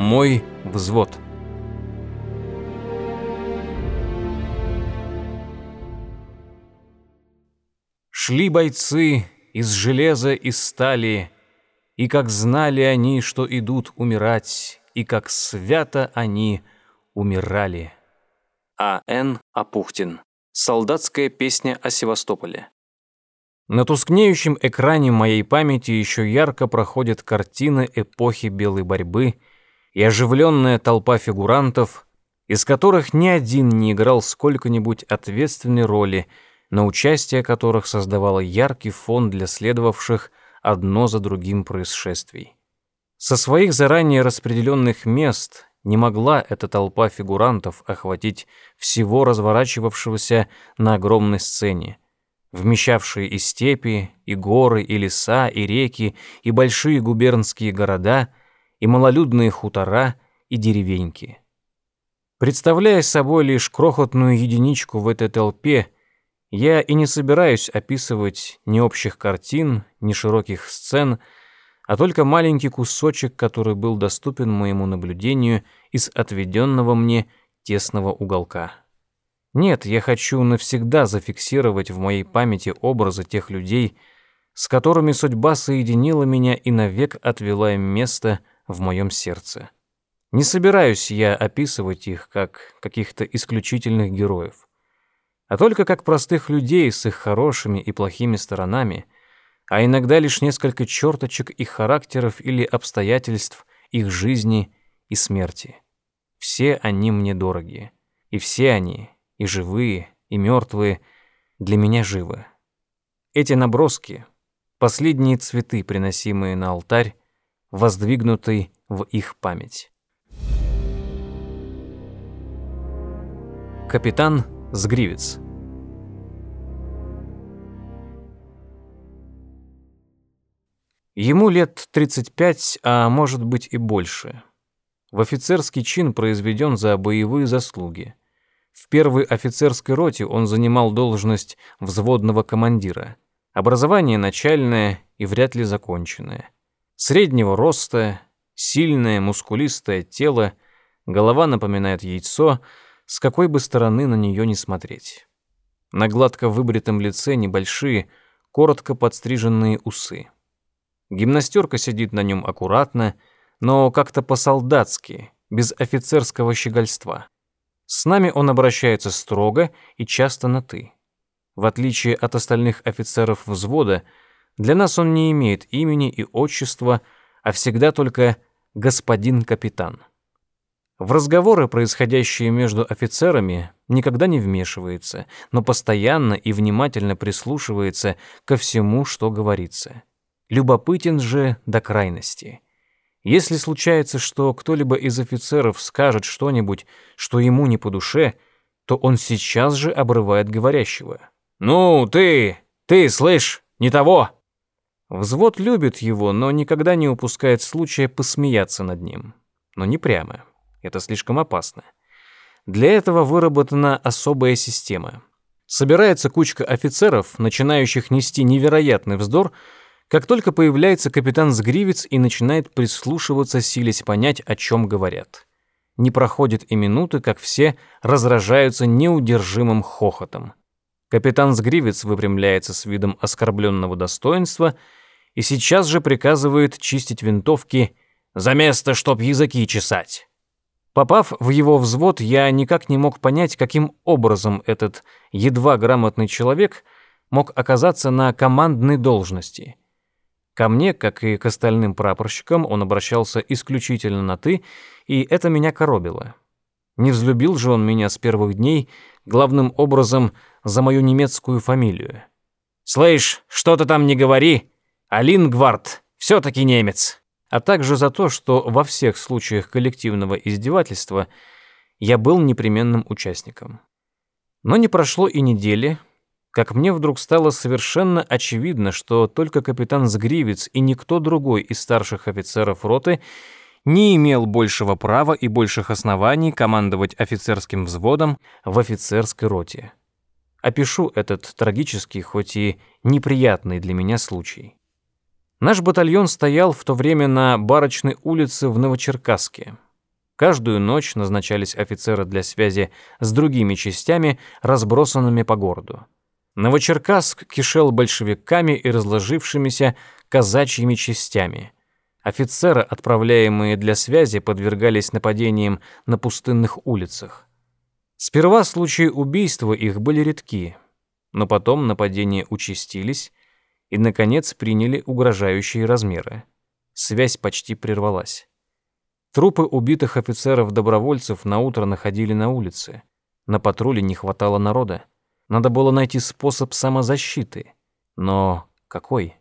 Мой взвод. Шли бойцы из железа и стали, и как знали они, что идут умирать, и как свято они умирали. А.Н. Апухтин. Солдатская песня о Севастополе. На тускнеющем экране моей памяти еще ярко проходят картины эпохи белой борьбы и оживленная толпа фигурантов, из которых ни один не играл сколько-нибудь ответственной роли, на участие которых создавало яркий фон для следовавших одно за другим происшествий. Со своих заранее распределенных мест не могла эта толпа фигурантов охватить всего разворачивавшегося на огромной сцене, вмещавшие и степи, и горы, и леса, и реки, и большие губернские города, и малолюдные хутора, и деревеньки. Представляя собой лишь крохотную единичку в этой толпе, я и не собираюсь описывать ни общих картин, ни широких сцен, а только маленький кусочек, который был доступен моему наблюдению из отведенного мне тесного уголка. Нет, я хочу навсегда зафиксировать в моей памяти образы тех людей, с которыми судьба соединила меня и навек отвела им место в моем сердце. Не собираюсь я описывать их как каких-то исключительных героев, а только как простых людей с их хорошими и плохими сторонами, а иногда лишь несколько черточек их характеров или обстоятельств их жизни и смерти. Все они мне дороги, и все они, и живые, и мертвые, для меня живы. Эти наброски — последние цветы, приносимые на алтарь, воздвигнутый в их память. Капитан Сгривец. Ему лет 35, а может быть и больше. В офицерский чин произведен за боевые заслуги. В первой офицерской роте он занимал должность взводного командира. Образование начальное и вряд ли законченное. Среднего роста, сильное, мускулистое тело, голова напоминает яйцо, с какой бы стороны на нее ни смотреть. На гладко выбритом лице небольшие, коротко подстриженные усы. Гимнастерка сидит на нем аккуратно, но как-то по-солдатски, без офицерского щегольства. С нами он обращается строго и часто на «ты». В отличие от остальных офицеров взвода, для нас он не имеет имени и отчества, а всегда только «господин капитан». В разговоры, происходящие между офицерами, никогда не вмешивается, но постоянно и внимательно прислушивается ко всему, что говорится. Любопытен же до крайности. Если случается, что кто-либо из офицеров скажет что-нибудь, что ему не по душе, то он сейчас же обрывает говорящего. «Ну, ты, слышь, не того!» Взвод любит его, но никогда не упускает случая посмеяться над ним. Но не прямо. Это слишком опасно. Для этого выработана особая система. Собирается кучка офицеров, начинающих нести невероятный вздор, как только появляется капитан Сгривец и начинает прислушиваться, силясь понять, о чем говорят. Не проходит и минуты, как все разражаются неудержимым хохотом. Капитан Сгривец выпрямляется с видом оскорбленного достоинства и сейчас же приказывает чистить винтовки «за место, чтоб языки чесать». Попав в его взвод, я никак не мог понять, каким образом этот едва грамотный человек мог оказаться на командной должности. Ко мне, как и к остальным прапорщикам, он обращался исключительно на «ты», и это меня коробило. Не взлюбил же он меня с первых дней, главным образом за мою немецкую фамилию. «Слышь, что ты там не говори, а Лингвард все-таки немец», а также за то, что во всех случаях коллективного издевательства я был непременным участником. Но не прошло и недели, как мне вдруг стало совершенно очевидно, что только капитан Сгривец и никто другой из старших офицеров роты не имел большего права и больших оснований командовать офицерским взводом в офицерской роте. Опишу этот трагический, хоть и неприятный для меня случай. Наш батальон стоял в то время на Барочной улице в Новочеркасске. Каждую ночь назначались офицеры для связи с другими частями, разбросанными по городу. Новочеркасск кишел большевиками и разложившимися казачьими частями. Офицеры, отправляемые для связи, подвергались нападениям на пустынных улицах. Сперва случаи убийства их были редки, но потом нападения участились и, наконец, приняли угрожающие размеры. Связь почти прервалась. Трупы убитых офицеров-добровольцев наутро находили на улице. На патруле не хватало народа. Надо было найти способ самозащиты. Но какой?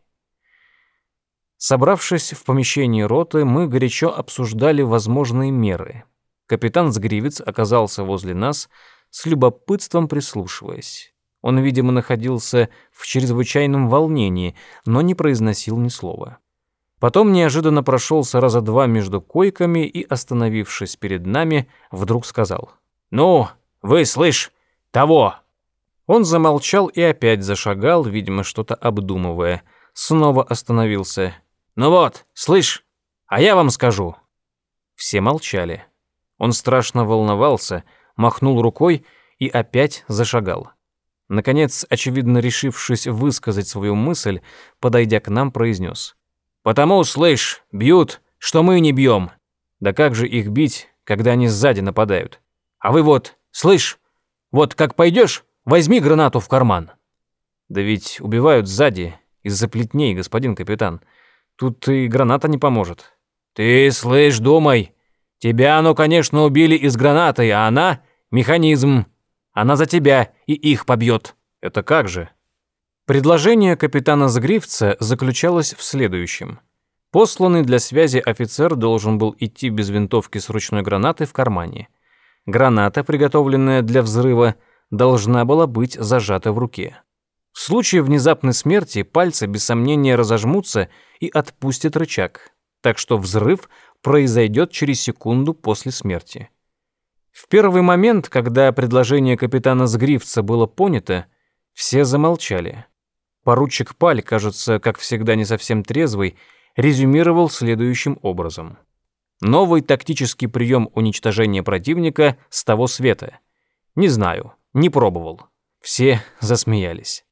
Собравшись в помещении роты, мы горячо обсуждали возможные меры. Капитан Сгривец оказался возле нас, с любопытством прислушиваясь. Он, видимо, находился в чрезвычайном волнении, но не произносил ни слова. Потом неожиданно прошелся раза два между койками и, остановившись перед нами, вдруг сказал: «Ну, вы, слышь, того!» Он замолчал и опять зашагал, видимо, что-то обдумывая. Снова остановился. «Ну вот, слышь, а я вам скажу». Все молчали. Он страшно волновался, махнул рукой и опять зашагал. Наконец, очевидно решившись высказать свою мысль, подойдя к нам, произнес: «Потому, слышь, бьют, что мы не бьем. Да как же их бить, когда они сзади нападают? А вы вот, слышь, вот как пойдешь, возьми гранату в карман». «Да ведь убивают сзади, из-за плетней, господин капитан. Тут и граната не поможет». «Ты, слышь, думай. Тебя, ну, конечно, убили из гранаты, а она — механизм. Она за тебя и их побьет». «Это как же?» Предложение капитана Сгривца заключалось в следующем. Посланный для связи офицер должен был идти без винтовки с ручной гранатой в кармане. Граната, приготовленная для взрыва, должна была быть зажата в руке. В случае внезапной смерти пальцы без сомнения разожмутся и отпустят рычаг, так что взрыв произойдет через секунду после смерти. В первый момент, когда предложение капитана Сгривца было понято, все замолчали. Поручик Паль, кажется, как всегда не совсем трезвый, резюмировал следующим образом: «Новый тактический прием уничтожения противника с того света. Не знаю, не пробовал». Все засмеялись.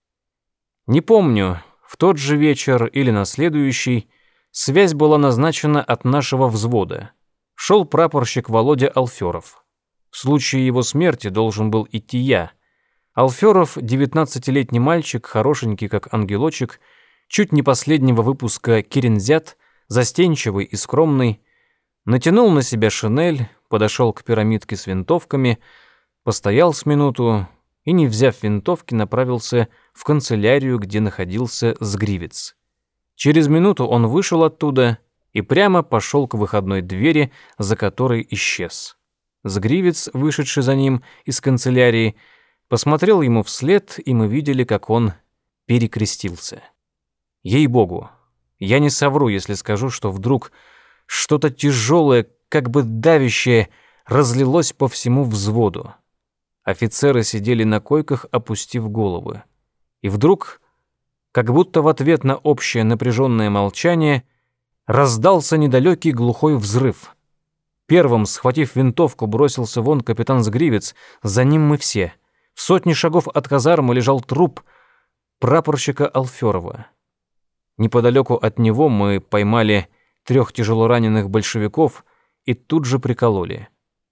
Не помню, в тот же вечер или на следующий, связь была назначена от нашего взвода. Шел прапорщик Володя Алферов. В случае его смерти должен был идти я. Алферов, 19-летний мальчик, хорошенький как ангелочек, чуть не последнего выпуска кирензят, застенчивый и скромный, натянул на себя шинель, подошел к пирамидке с винтовками, постоял с минуту и, не взяв винтовки, направился в канцелярию, где находился Сгривец. Через минуту он вышел оттуда и прямо пошел к выходной двери, за которой исчез. Сгривец, вышедший за ним из канцелярии, посмотрел ему вслед, и мы видели, как он перекрестился. Ей-богу, я не совру, если скажу, что вдруг что-то тяжелое, как бы давящее, разлилось по всему взводу. Офицеры сидели на койках, опустив головы. И вдруг, как будто в ответ на общее напряженное молчание, раздался недалекий глухой взрыв. Первым, схватив винтовку, бросился вон капитан Сгривец, за ним мы все. В 100 шагов от казармы лежал труп прапорщика Алферова. Неподалеку от него мы поймали 3 тяжелораненых большевиков и тут же прикололи.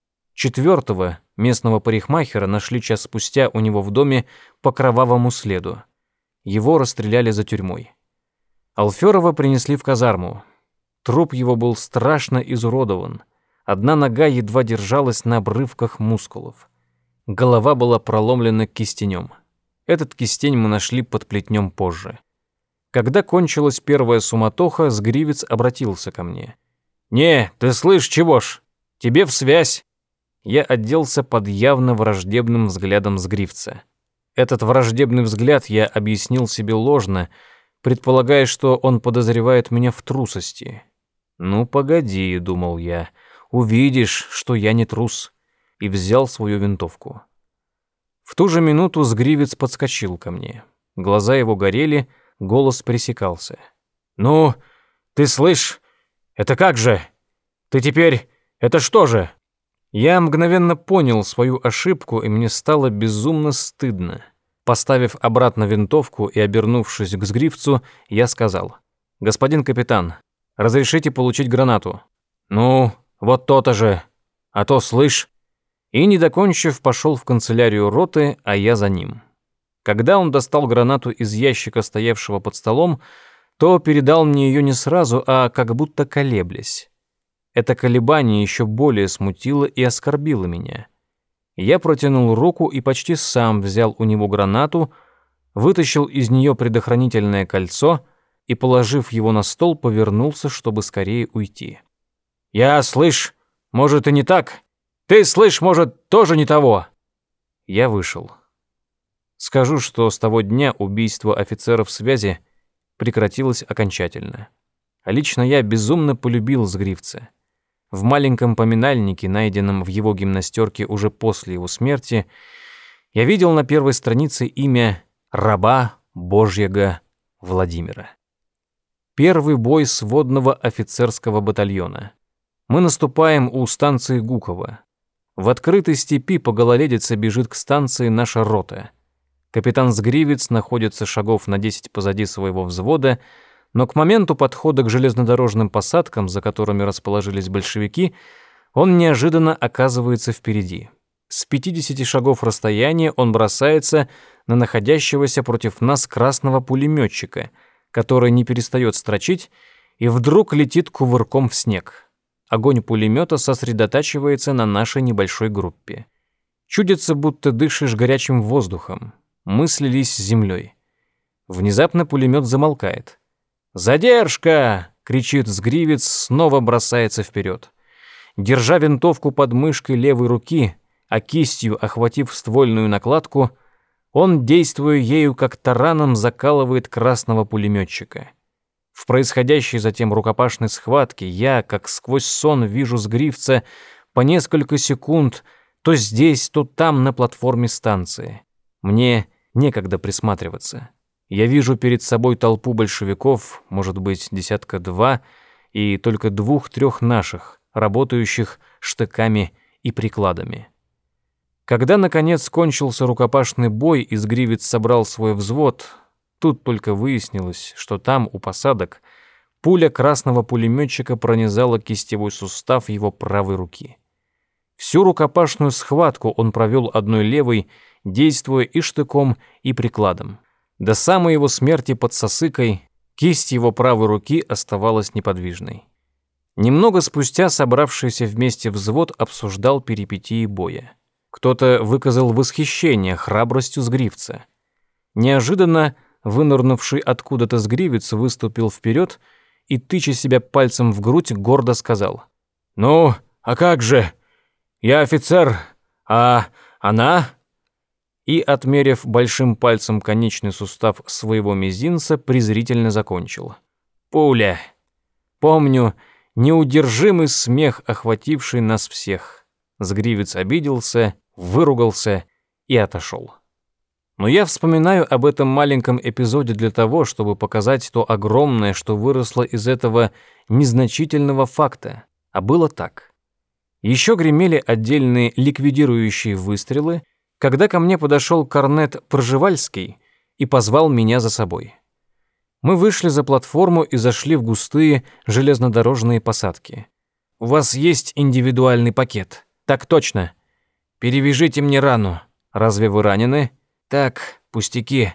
4-го, местного парикмахера, нашли час спустя у него в доме по кровавому следу. Его расстреляли за тюрьмой. Алферова принесли в казарму. Труп его был страшно изуродован. Одна нога едва держалась на обрывках мускулов. Голова была проломлена кистенем. Этот кистень мы нашли под плетнем позже. Когда кончилась первая суматоха, Сгривец обратился ко мне. «Не, ты слышь, чего ж? Тебе в связь!» Я оделся под явно враждебным взглядом Сгривца. Этот враждебный взгляд я объяснил себе ложно, предполагая, что он подозревает меня в трусости. «Ну, погоди», — думал я, — «увидишь, что я не трус», и взял свою винтовку. В ту же минуту Сгривец подскочил ко мне. Глаза его горели, голос пресекался. «Ну, ты слышь, это как же? Ты теперь, это что же, Я мгновенно понял свою ошибку, и мне стало безумно стыдно. Поставив обратно винтовку и обернувшись к Сгривцу, я сказал: «Господин капитан, разрешите получить гранату?» «Ну, вот то-то же. А то, слышь...» И, не докончив, пошел в канцелярию роты, а я за ним. Когда он достал гранату из ящика, стоявшего под столом, то передал мне ее не сразу, а как будто колеблясь. Это колебание еще более смутило и оскорбило меня. Я протянул руку и почти сам взял у него гранату, вытащил из нее предохранительное кольцо и, положив его на стол, повернулся, чтобы скорее уйти. «Я, слышь, может, и не так? Ты, слышь, может, тоже не того?» Я вышел. Скажу, что с того дня убийство офицеров связи прекратилось окончательно. А лично я безумно полюбил Сгривца. В маленьком поминальнике, найденном в его гимнастерке уже после его смерти, я видел на первой странице имя раба Божьего Владимира. Первый бой сводного офицерского батальона. Мы наступаем у станции Гуково. В открытой степи по гололедице бежит к станции наша рота. Капитан Сгривец находится шагов на 10 позади своего взвода, но к моменту подхода к железнодорожным посадкам, за которыми расположились большевики, он неожиданно оказывается впереди. С 50 шагов расстояния он бросается на находящегося против нас красного пулеметчика, который не перестает строчить и вдруг летит кувырком в снег. Огонь пулемета сосредотачивается на нашей небольшой группе. Чудится, будто дышишь горячим воздухом. Мы слились с землей. Внезапно пулемет замолкает. «Задержка!» — кричит Сгривец, снова бросается вперед. Держа винтовку под мышкой левой руки, а кистью охватив ствольную накладку, он, действуя ею как тараном, закалывает красного пулеметчика. В происходящей затем рукопашной схватке я, как сквозь сон, вижу Сгривца по несколько секунд то здесь, то там на платформе станции. Мне некогда присматриваться. Я вижу перед собой толпу большевиков, может быть, 1-2, и только 2-3 наших, работающих штыками и прикладами. Когда, наконец, кончился рукопашный бой и Сгривец собрал свой взвод, тут только выяснилось, что там, у посадок, пуля красного пулеметчика пронизала кистевой сустав его правой руки. Всю рукопашную схватку он провел одной левой, действуя и штыком, и прикладом. До самой его смерти под Сосыкой кисть его правой руки оставалась неподвижной. Немного спустя собравшийся вместе взвод обсуждал перипетии боя. Кто-то выказал восхищение храбростью Сгривца. Неожиданно вынырнувший откуда-то Сгривец выступил вперед и, тыча себя пальцем в грудь, гордо сказал: «Ну, а как же? Я офицер, а она...» И, отмерив большим пальцем конечный сустав своего мизинца, презрительно закончил: «Пуля!» Помню неудержимый смех, охвативший нас всех. Сгривец обиделся, выругался и отошел. Но я вспоминаю об этом маленьком эпизоде для того, чтобы показать то огромное, что выросло из этого незначительного факта. А было так. Еще гремели отдельные ликвидирующие выстрелы, когда ко мне подошел корнет Пржевальский и позвал меня за собой. Мы вышли за платформу и зашли в густые железнодорожные посадки. «У вас есть индивидуальный пакет?» «Так точно. Перевяжите мне рану. Разве вы ранены?» «Так, пустяки».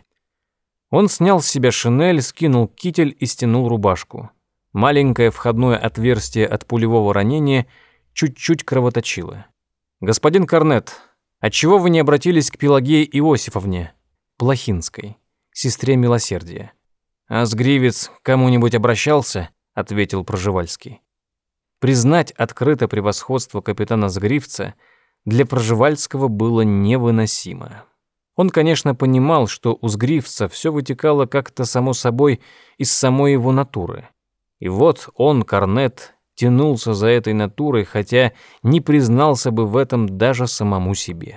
Он снял с себя шинель, скинул китель и стянул рубашку. Маленькое входное отверстие от пулевого ранения чуть-чуть кровоточило. «Господин корнет, отчего вы не обратились к Пелагее Иосифовне, Плохинской, сестре милосердия?» «А Сгривец к кому-нибудь обращался?» — ответил Пржевальский. Признать открыто превосходство капитана Сгривца для Пржевальского было невыносимо. Он, конечно, понимал, что у Сгривца все вытекало как-то само собой из самой его натуры. И вот он, корнет, тянулся за этой натурой, хотя не признался бы в этом даже самому себе.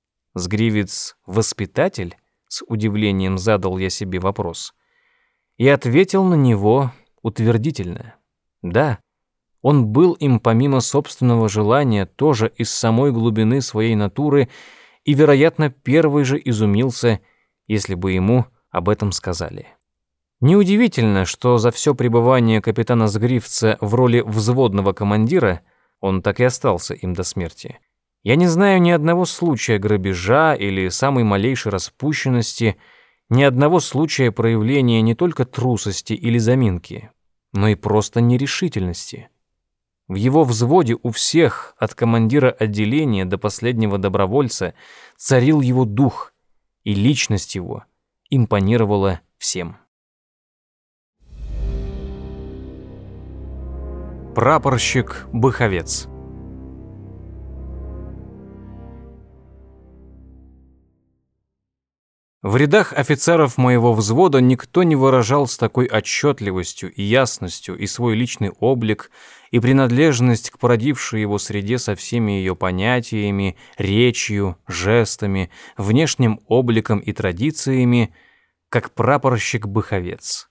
«Сгривец — воспитатель?» — с удивлением задал я себе вопрос. И ответил на него утвердительно. Да, Он был им помимо собственного желания тоже из самой глубины своей натуры и, вероятно, первый же изумился, если бы ему об этом сказали. Неудивительно, что за все пребывание капитана Сгривца в роли взводного командира он так и остался им до смерти. Я не знаю ни одного случая грабежа или самой малейшей распущенности, ни одного случая проявления не только трусости или заминки, но и просто нерешительности. В его взводе у всех, от командира отделения до последнего добровольца, царил его дух, и личность его импонировала всем. Прапорщик Быховец. В рядах офицеров моего взвода никто не выражал с такой отчетливостью и ясностью и свой личный облик, и принадлежность к породившей его среде со всеми ее понятиями, речью, жестами, внешним обликом и традициями, как прапорщик Быховец.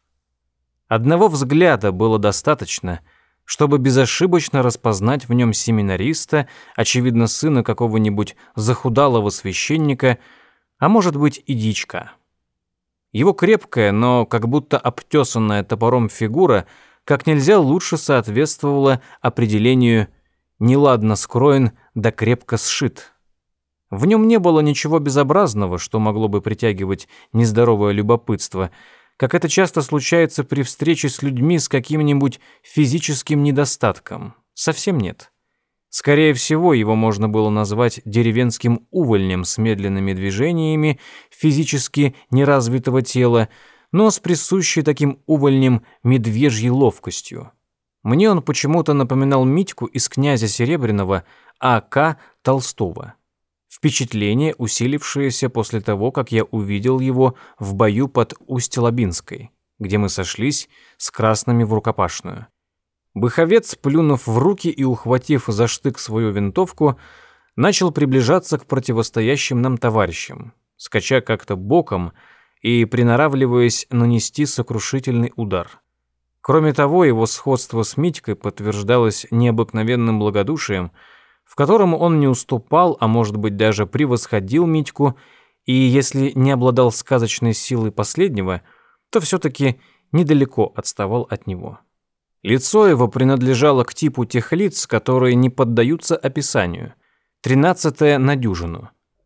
Одного взгляда было достаточно, чтобы безошибочно распознать в нем семинариста, очевидно, сына какого-нибудь захудалого священника, а может быть и дичка. Его крепкая, но как будто обтесанная топором фигура как нельзя лучше соответствовала определению «неладно скроен, да крепко сшит». В нем не было ничего безобразного, что могло бы притягивать нездоровое любопытство, как это часто случается при встрече с людьми с каким-нибудь физическим недостатком. Совсем нет. Скорее всего, его можно было назвать деревенским увольнем с медленными движениями физически неразвитого тела, но с присущей таким увольнем медвежьей ловкостью. Мне он почему-то напоминал Митьку из «Князя Серебряного» А.К. Толстого. Впечатление, усилившееся после того, как я увидел его в бою под Усть-Лабинской, где мы сошлись с красными в рукопашную. Быховец, плюнув в руки и ухватив за штык свою винтовку, начал приближаться к противостоящим нам товарищам, скача как-то боком и приноравливаясь нанести сокрушительный удар. Кроме того, его сходство с Митькой подтверждалось необыкновенным благодушием, в котором он не уступал, а может быть даже превосходил Митьку, и если не обладал сказочной силой последнего, то все-таки недалеко отставал от него. Лицо его принадлежало к типу тех лиц, которые не поддаются описанию, 13-е на дюжину.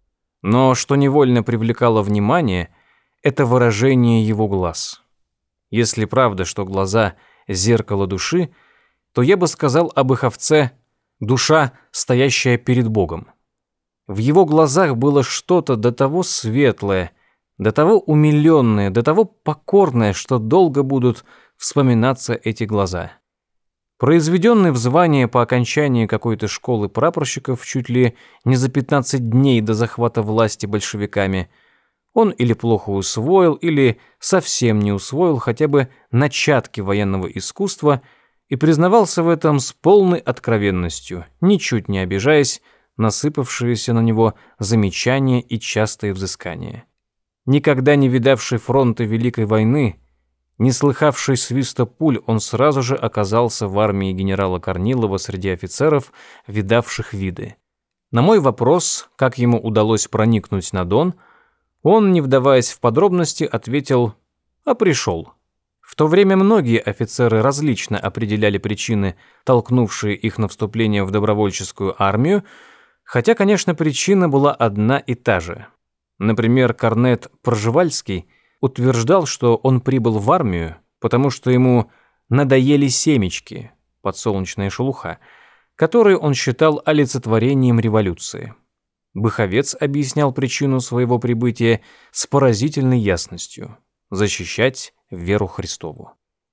Но что невольно привлекало внимание, это выражение его глаз. Если правда, что глаза — зеркало души, то я бы сказал об Быховце «душа, стоящая перед Богом». В его глазах было что-то до того светлое, до того умиленное, до того покорное, что долго будут вспоминаться эти глаза. Произведенный в звание по окончании какой-то школы прапорщиков чуть ли не за 15 дней до захвата власти большевиками, он или плохо усвоил, или совсем не усвоил хотя бы начатки военного искусства и признавался в этом с полной откровенностью, ничуть не обижаясь на сыпавшиеся на него замечания и частые взыскания. Никогда не видавший фронта Великой войны, не слыхавший свиста пуль, он сразу же оказался в армии генерала Корнилова среди офицеров, видавших виды. На мой вопрос, как ему удалось проникнуть на Дон, он, не вдаваясь в подробности, ответил: «А пришел». В то время многие офицеры различно определяли причины, толкнувшие их на вступление в добровольческую армию, хотя, конечно, причина была одна и та же. Например, корнет Пржевальский утверждал, что он прибыл в армию, потому что ему надоели семечки, подсолнечная шелуха, которые он считал олицетворением революции. Быховец объяснял причину своего прибытия с поразительной ясностью – защищать веру Христову.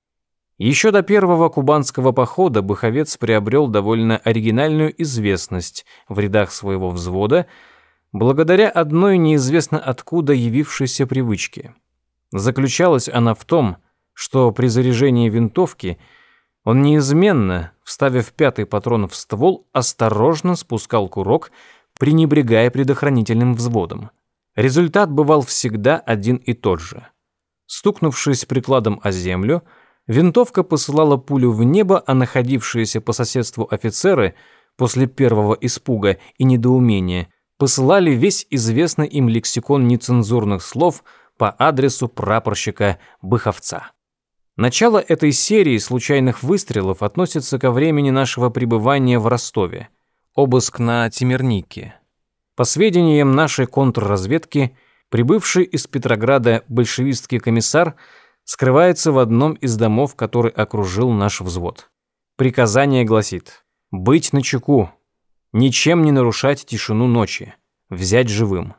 Еще до первого кубанского похода Быховец приобрел довольно оригинальную известность в рядах своего взвода благодаря одной неизвестно откуда явившейся привычке. Заключалась она в том, что при заряжении винтовки он неизменно, вставив 5-й патрон в ствол, осторожно спускал курок, пренебрегая предохранительным взводом. Результат бывал всегда один и тот же. Стукнувшись прикладом о землю, Винтовка посылала пулю в небо, а находившиеся по соседству офицеры после первого испуга и недоумения посылали весь известный им лексикон нецензурных слов по адресу прапорщика Быховца. Начало этой серии случайных выстрелов относится ко времени нашего пребывания в Ростове. Обыск на Темирнике. По сведениям нашей контрразведки, прибывший из Петрограда большевистский комиссар скрывается в одном из домов, который окружил наш взвод. Приказание гласит: быть начеку, ничем не нарушать тишину ночи, взять живым.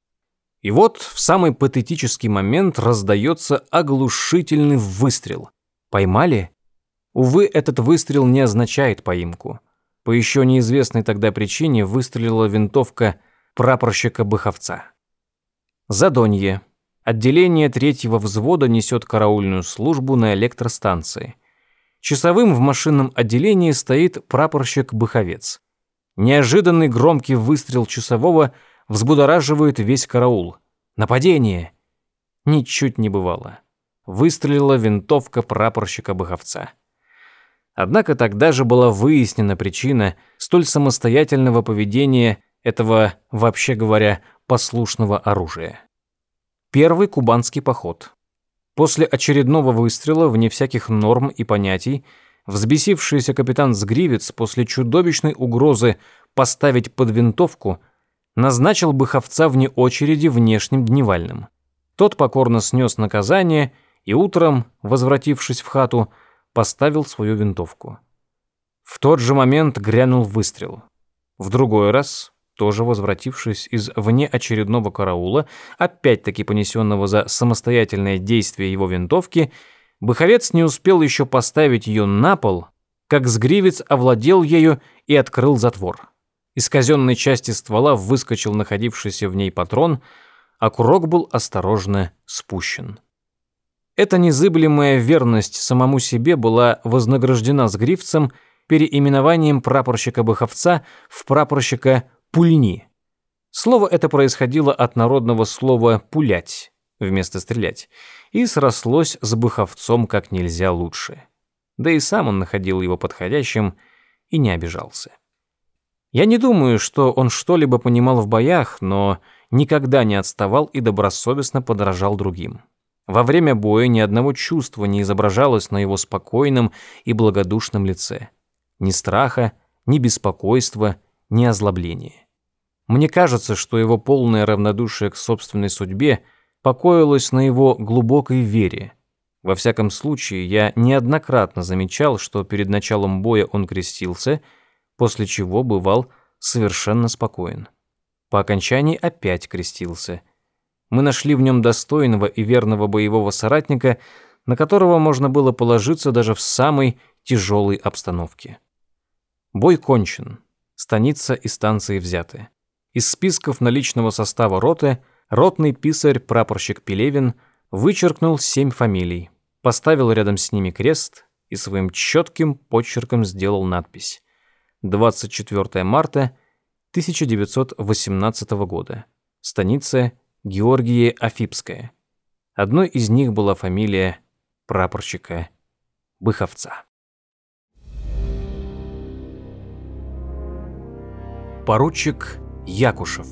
И вот в самый патетический момент раздается оглушительный выстрел. Поймали? Увы, этот выстрел не означает поимку. По еще неизвестной тогда причине выстрелила винтовка прапорщика Быховца. Задонье. Отделение 3-го взвода несет караульную службу на электростанции. Часовым в машинном отделении стоит прапорщик Быховец. Неожиданный громкий выстрел часового взбудораживает весь караул. Нападение! Ничуть не бывало. Выстрелила винтовка прапорщика Быховца. Однако тогда же была выяснена причина столь самостоятельного поведения этого, вообще говоря, послушного оружия. Первый кубанский поход. После очередного выстрела, вне всяких норм и понятий, взбесившийся капитан Сгривец после чудовищной угрозы поставить под винтовку назначил Быховца вне очереди внешним дневальным. Тот покорно снес наказание и утром, возвратившись в хату, поставил свою винтовку. В тот же момент грянул выстрел. В другой раз, тоже возвратившись из внеочередного караула, опять-таки понесенного за самостоятельное действие его винтовки, Быховец не успел еще поставить ее на пол, как Сгривец овладел ею и открыл затвор. Из казенной части ствола выскочил находившийся в ней патрон, а курок был осторожно спущен. Эта незыблемая верность самому себе была вознаграждена Сгривцем переименованием прапорщика Быховца в прапорщика Пульни. Слово это происходило от народного слова «пулять» вместо «стрелять» и срослось с Быховцом как нельзя лучше. Да и сам он находил его подходящим и не обижался. Я не думаю, что он что-либо понимал в боях, но никогда не отставал и добросовестно подражал другим. Во время боя ни одного чувства не изображалось на его спокойном и благодушном лице. Ни страха, ни беспокойства, ни озлобления. Мне кажется, что его полное равнодушие к собственной судьбе покоилось на его глубокой вере. Во всяком случае, я неоднократно замечал, что перед началом боя он крестился, после чего бывал совершенно спокоен. По окончании опять крестился. Мы нашли в нем достойного и верного боевого соратника, на которого можно было положиться даже в самой тяжелой обстановке. Бой кончен. Станица и станции взяты. Из списков наличного состава роты ротный писарь прапорщик Пелевин вычеркнул 7 фамилий, поставил рядом с ними крест и своим четким почерком сделал надпись: 24 марта 1918 года. Станица Георгия Афипская. Одной из них была фамилия прапорщика Быховца. Поручик Якушев.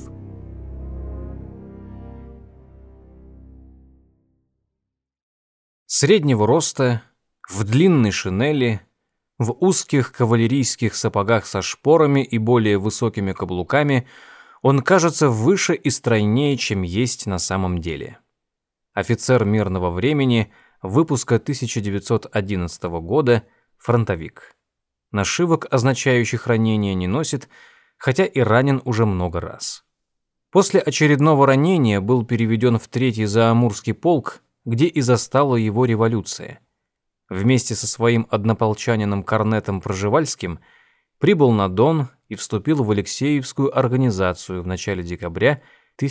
Среднего роста, в длинной шинели, в узких кавалерийских сапогах со шпорами и более высокими каблуками, он кажется выше и стройнее, чем есть на самом деле. Офицер мирного времени, выпуска 1911 года, фронтовик. Нашивок, означающих ранение, не носит, хотя и ранен уже много раз. После очередного ранения был переведен в 3-й Заамурский полк, где и застала его революция. Вместе со своим однополчанином Корнетом Пржевальским прибыл на Дон и вступил в Алексеевскую организацию в начале декабря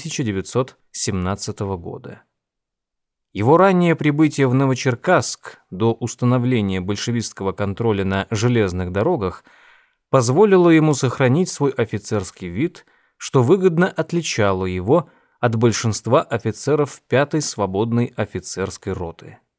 1917 года. Его раннее прибытие в Новочеркасск до установления большевистского контроля на железных дорогах позволило ему сохранить свой офицерский вид, что выгодно отличало его от большинства офицеров 5-й свободной офицерской роты.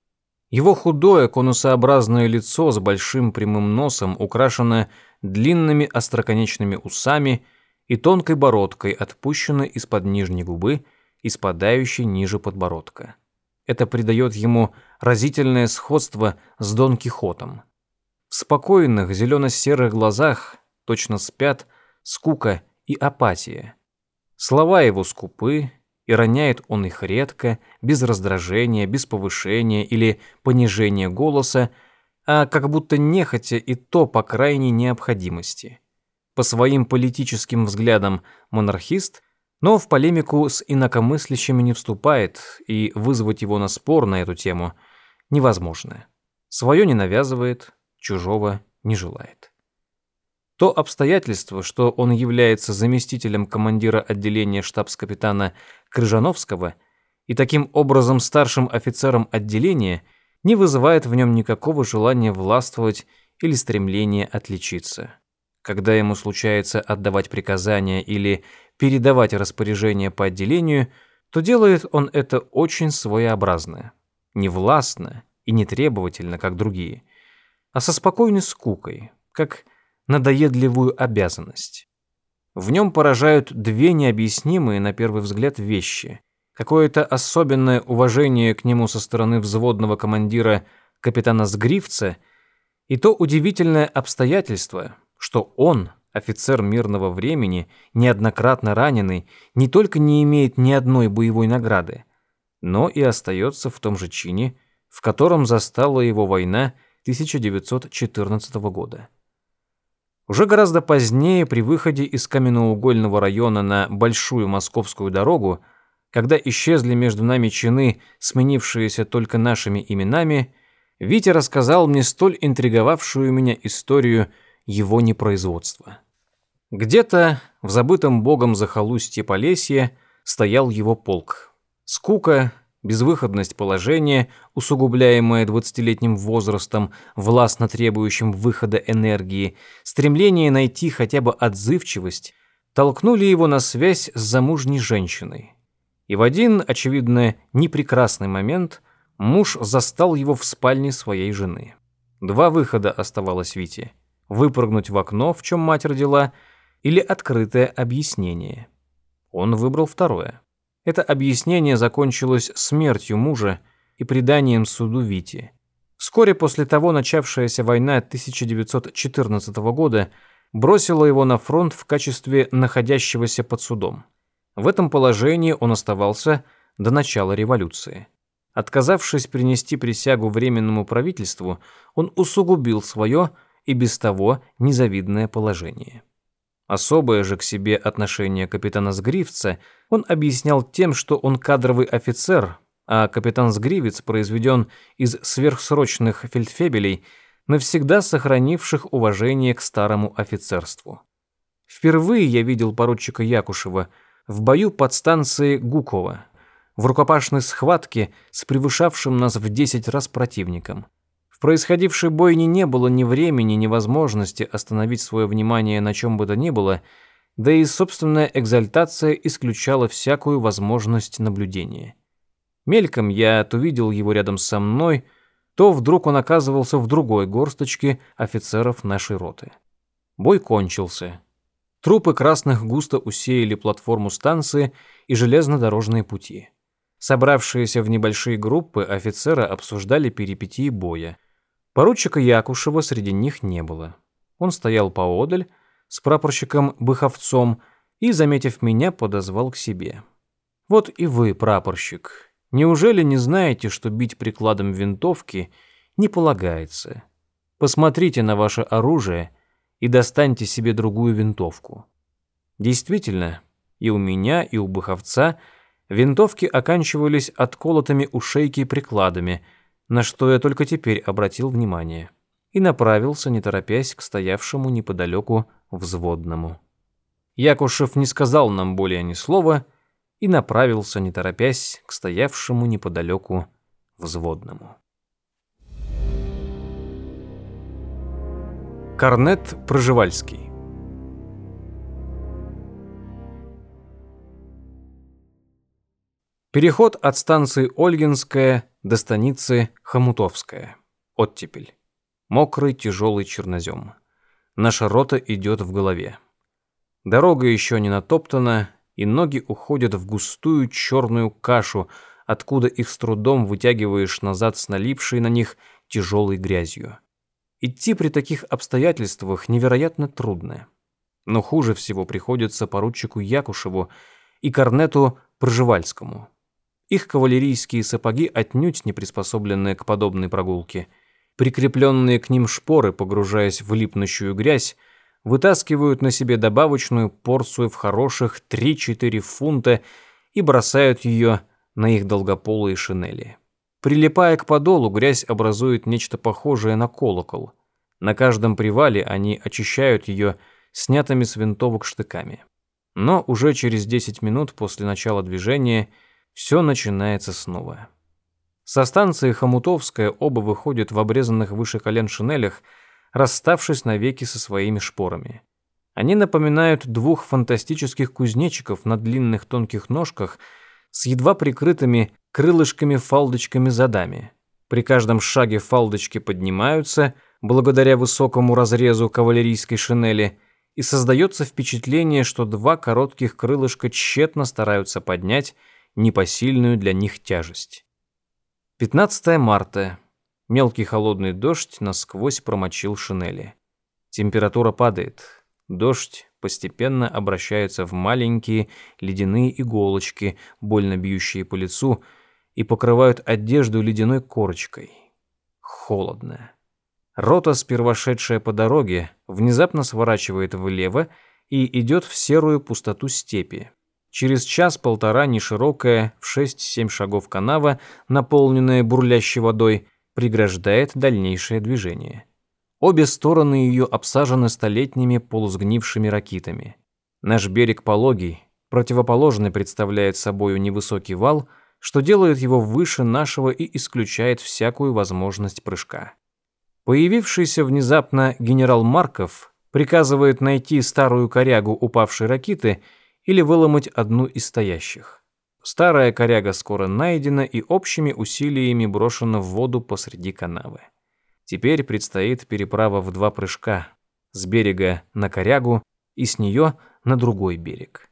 Его худое конусообразное лицо с большим прямым носом украшено длинными остроконечными усами и тонкой бородкой, отпущенной из-под нижней губы и спадающей ниже подбородка. Это придает ему разительное сходство с Дон Кихотом. В спокойных зелено-серых глазах точно спят скука и апатия. Слова его скупы, и роняет он их редко, без раздражения, без повышения или понижения голоса, а как будто нехотя и то по крайней необходимости. По своим политическим взглядам монархист, но в полемику с инакомыслящими не вступает, и вызвать его на спор на эту тему невозможно. Свое не навязывает, чужого не желает. То обстоятельство, что он является заместителем командира отделения штабс-капитана Крыжановского и таким образом старшим офицером отделения, не вызывает в нем никакого желания властвовать или стремления отличиться. Когда ему случается отдавать приказания или передавать распоряжения по отделению, то делает он это очень своеобразно, не властно и не требовательно, как другие, а со спокойной скукой, как надоедливую обязанность. В нем поражают две необъяснимые на первый взгляд вещи: какое-то особенное уважение к нему со стороны взводного командира капитана Сгривца и то удивительное обстоятельство, что он, офицер мирного времени, неоднократно раненый, не только не имеет ни одной боевой награды, но и остается в том же чине, в котором застала его война 1914 года. Уже гораздо позднее, при выходе из Каменноугольного района на Большую Московскую дорогу, когда исчезли между нами чины, сменившиеся только нашими именами, Витя рассказал мне столь интриговавшую меня историю его непроизводства. Где-то в забытом богом захолустье Полесья стоял его полк. Скука, безвыходность положения, усугубляемая 20-летним возрастом, властно требующим выхода энергии, стремление найти хотя бы отзывчивость, толкнули его на связь с замужней женщиной. И в один, очевидно, непрекрасный момент муж застал его в спальне своей жены. Два выхода оставалось Вите: выпрыгнуть в окно, в чем мать родила, или открытое объяснение. Он выбрал второе. Это объяснение закончилось смертью мужа и преданием суду Вити. Вскоре после того начавшаяся война 1914 года бросила его на фронт в качестве находящегося под судом. В этом положении он оставался до начала революции. Отказавшись принести присягу Временному правительству, он усугубил свое и без того незавидное положение. Особое же к себе отношение капитана Сгривца он объяснял тем, что он кадровый офицер, а капитан Сгривец произведен из сверхсрочных фельдфебелей, навсегда сохранивших уважение к старому офицерству. Впервые я видел поручика Якушева в бою под станцией Гуково, в рукопашной схватке с превышавшим нас в 10 раз противником. В происходившей бойне не было ни времени, ни возможности остановить свое внимание на чем бы то ни было, да и собственная экзальтация исключала всякую возможность наблюдения. Мельком я то видел его рядом со мной, то вдруг он оказывался в другой горсточке офицеров нашей роты. Бой кончился. Трупы красных густо усеяли платформу станции и железнодорожные пути. Собравшиеся в небольшие группы офицеры обсуждали перипетии боя. Поручика Якушева среди них не было. Он стоял поодаль с прапорщиком Быховцом и, заметив меня, подозвал к себе. «Вот и вы, прапорщик, неужели не знаете, что бить прикладом винтовки не полагается? Посмотрите на ваше оружие и достаньте себе другую винтовку». Действительно, и у меня, и у Быховца винтовки оканчивались отколотыми у шейки прикладами, на что я только теперь обратил внимание, и направился, не торопясь, к стоявшему неподалеку взводному. Якушев не сказал нам более ни слова и направился, не торопясь, к стоявшему неподалеку взводному. Корнет Пржевальский. Переход от станции Ольгинская до станицы Хомутовская. Оттепель. Мокрый тяжелый чернозем. Наша рота идет в голове. Дорога еще не натоптана, и ноги уходят в густую черную кашу, откуда их с трудом вытягиваешь назад с налипшей на них тяжелой грязью. Идти при таких обстоятельствах невероятно трудно. Но хуже всего приходится поручику Якушеву и корнету Пржевальскому. Их кавалерийские сапоги отнюдь не приспособленные к подобной прогулке. Прикрепленные к ним шпоры, погружаясь в липнущую грязь, вытаскивают на себе добавочную порцию в хороших 3-4 фунта и бросают ее на их долгополые шинели. Прилипая к подолу, грязь образует нечто похожее на колокол. На каждом привале они очищают ее снятыми с винтовок штыками. Но уже через 10 минут после начала движения все начинается снова. Со станции Хомутовская оба выходят в обрезанных выше колен шинелях, расставшись навеки со своими шпорами. Они напоминают двух фантастических кузнечиков на длинных тонких ножках с едва прикрытыми крылышками-фалдочками задами. При каждом шаге фалдочки поднимаются, благодаря высокому разрезу кавалерийской шинели, и создается впечатление, что два коротких крылышка тщетно стараются поднять непосильную для них тяжесть. 15 марта. Мелкий холодный дождь насквозь промочил шинели. Температура падает. Дождь постепенно обращается в маленькие ледяные иголочки, больно бьющие по лицу, и покрывают одежду ледяной корочкой. Холодно. Рота, сперва шедшая по дороге, внезапно сворачивает влево и идет в серую пустоту степи. Через час-полтора неширокая, в 6-7 шагов канава, наполненная бурлящей водой, преграждает дальнейшее движение. Обе стороны ее обсажены столетними полусгнившими ракитами. Наш берег пологий, противоположный представляет собою невысокий вал, что делает его выше нашего и исключает всякую возможность прыжка. Появившийся внезапно генерал Марков приказывает найти старую корягу упавшей ракиты или выломать одну из стоящих. Старая коряга скоро найдена и общими усилиями брошена в воду посреди канавы. Теперь предстоит переправа в 2 прыжка с берега на корягу и с нее на другой берег.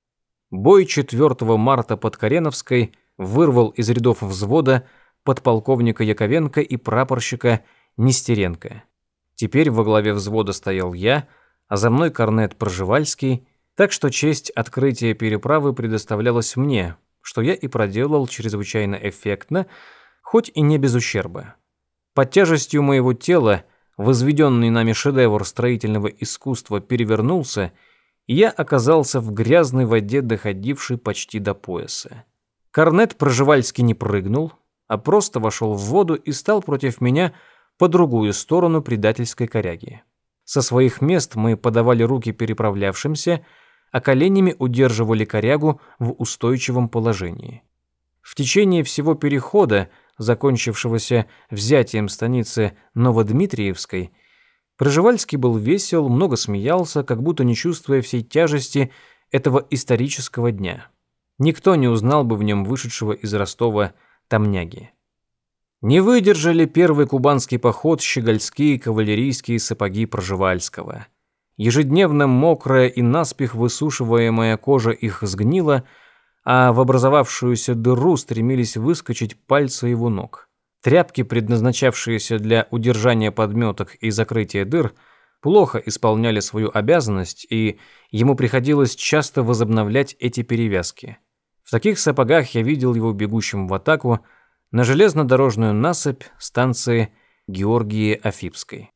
Бой 4 марта под Кореновской вырвал из рядов взвода подполковника Яковенко и прапорщика Нестеренко. Теперь во главе взвода стоял я, а за мной корнет Пржевальский, так что честь открытия переправы предоставлялась мне, что я и проделал чрезвычайно эффектно, хоть и не без ущерба. Под тяжестью моего тела возведенный нами шедевр строительного искусства перевернулся, и я оказался в грязной воде, доходившей почти до пояса. Корнет Пржевальский не прыгнул, а просто вошел в воду и стал против меня по другую сторону предательской коряги. Со своих мест мы подавали руки переправлявшимся, а коленями удерживали корягу в устойчивом положении. В течение всего перехода, закончившегося взятием станицы Новодмитриевской, Пржевальский был весел, много смеялся, как будто не чувствуя всей тяжести этого исторического дня. Никто не узнал бы в нем вышедшего из Ростова тамняги. Не выдержали первый кубанский поход щегольские кавалерийские сапоги Пржевальского. Ежедневно мокрая и наспех высушиваемая кожа их сгнила, а в образовавшуюся дыру стремились выскочить пальцы его ног. Тряпки, предназначавшиеся для удержания подметок и закрытия дыр, плохо исполняли свою обязанность, и ему приходилось часто возобновлять эти перевязки. В таких сапогах я видел его бегущим в атаку на железнодорожную насыпь станции Георгии Афипской.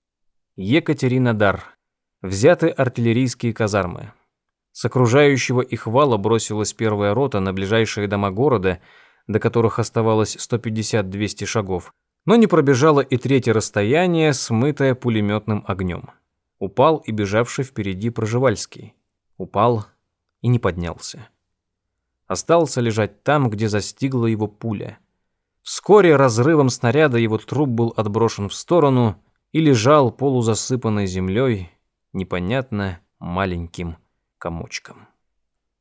Екатеринодар. Взяты артиллерийские казармы. С окружающего их вала бросилась первая рота на ближайшие дома города, до которых оставалось 150-200 шагов, но не пробежало и третье расстояние, смытое пулеметным огнем. Упал и бежавший впереди Пржевальский. Упал и не поднялся. Остался лежать там, где застигла его пуля. Вскоре разрывом снаряда его труп был отброшен в сторону и лежал полузасыпанной землей, непонятно маленьким комочком.